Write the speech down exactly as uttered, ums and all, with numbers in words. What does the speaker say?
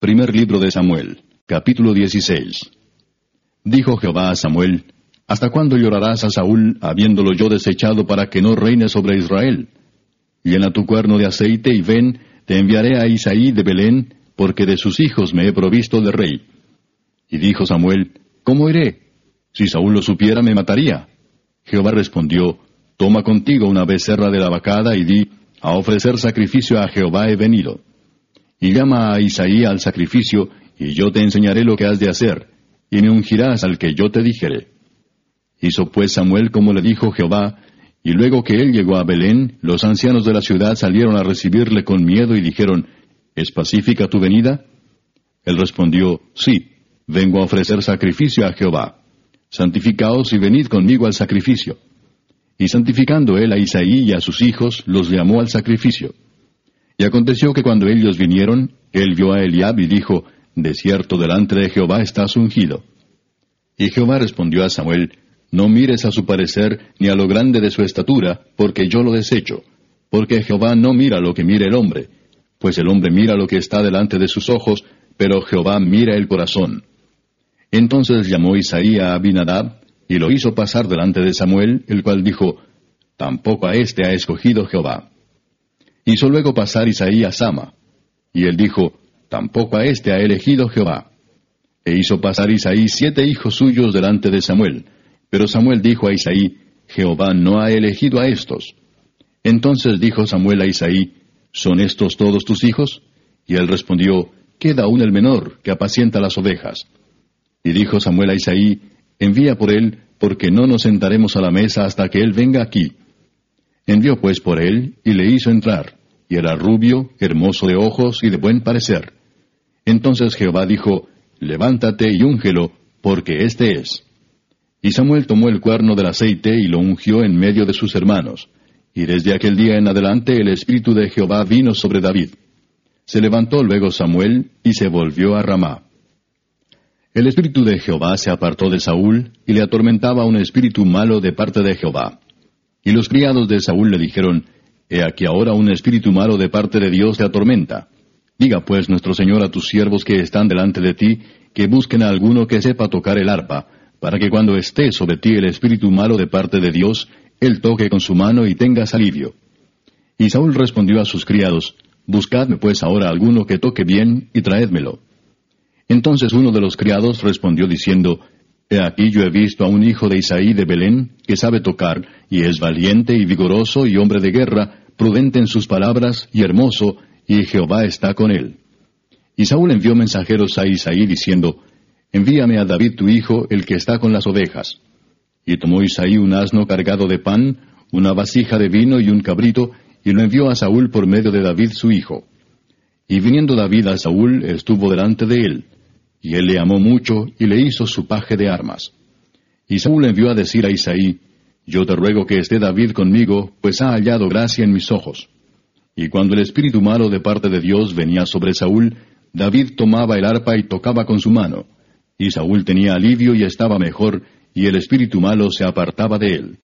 Primer libro de Samuel, capítulo dieciséis. Dijo Jehová a Samuel: ¿Hasta cuándo llorarás a Saúl, habiéndolo yo desechado para que no reine sobre Israel? Llena tu cuerno de aceite y ven, te enviaré a Isaí de Belén, porque de sus hijos me he provisto de rey. Y dijo Samuel: ¿Cómo iré? Si Saúl lo supiera, me mataría. Jehová respondió: Toma contigo una becerra de la vacada y di: A ofrecer sacrificio a Jehová he venido. Y llama a Isaí al sacrificio, y yo te enseñaré lo que has de hacer, y me ungirás al que yo te dijere. Hizo pues Samuel como le dijo Jehová, y luego que él llegó a Belén, los ancianos de la ciudad salieron a recibirle con miedo y dijeron: ¿Es pacífica tu venida? Él respondió: Sí, vengo a ofrecer sacrificio a Jehová. Santificaos y venid conmigo al sacrificio. Y santificando él a Isaí y a sus hijos, los llamó al sacrificio. Y aconteció que cuando ellos vinieron, él vio a Eliab y dijo: De cierto delante de Jehová estás ungido. Y Jehová respondió a Samuel: No mires a su parecer, ni a lo grande de su estatura, porque yo lo desecho. Porque Jehová no mira lo que mira el hombre, pues el hombre mira lo que está delante de sus ojos, pero Jehová mira el corazón. Entonces llamó Isaí a Abinadab, y lo hizo pasar delante de Samuel, el cual dijo: Tampoco a éste ha escogido Jehová. Hizo luego pasar Isaí a Sama, y él dijo: Tampoco a éste ha elegido Jehová. E hizo pasar Isaí siete hijos suyos delante de Samuel, pero Samuel dijo a Isaí: Jehová no ha elegido a estos. Entonces dijo Samuel a Isaí: ¿Son estos todos tus hijos? Y él respondió: Queda aún el menor, que apacienta las ovejas. Y dijo Samuel a Isaí: Envía por él, porque no nos sentaremos a la mesa hasta que él venga aquí. Envió pues por él, y le hizo entrar, y era rubio, hermoso de ojos y de buen parecer. Entonces Jehová dijo: Levántate y úngelo, porque éste es. Y Samuel tomó el cuerno del aceite y lo ungió en medio de sus hermanos. Y desde aquel día en adelante el Espíritu de Jehová vino sobre David. Se levantó luego Samuel, y se volvió a Ramá. El Espíritu de Jehová se apartó de Saúl, y le atormentaba un espíritu malo de parte de Jehová. Y los criados de Saúl le dijeron: He aquí ahora un espíritu malo de parte de Dios te atormenta. Diga pues nuestro Señor a tus siervos que están delante de ti, que busquen a alguno que sepa tocar el arpa, para que cuando esté sobre ti el espíritu malo de parte de Dios, él toque con su mano y tengas alivio. Y Saúl respondió a sus criados: Buscadme pues ahora alguno que toque bien, y traédmelo. Entonces uno de los criados respondió diciendo: He aquí yo he visto a un hijo de Isaí de Belén, que sabe tocar, y es valiente y vigoroso y hombre de guerra, prudente en sus palabras, y hermoso, y Jehová está con él. Y Saúl envió mensajeros a Isaí diciendo: Envíame a David tu hijo, el que está con las ovejas. Y tomó Isaí un asno cargado de pan, una vasija de vino y un cabrito, y lo envió a Saúl por medio de David su hijo. Y viniendo David a Saúl, estuvo delante de él. Y él le amó mucho, y le hizo su paje de armas. Y Saúl envió a decir a Isaí: Yo te ruego que esté David conmigo, pues ha hallado gracia en mis ojos. Y cuando el espíritu malo de parte de Dios venía sobre Saúl, David tomaba el arpa y tocaba con su mano. Y Saúl tenía alivio y estaba mejor, y el espíritu malo se apartaba de él.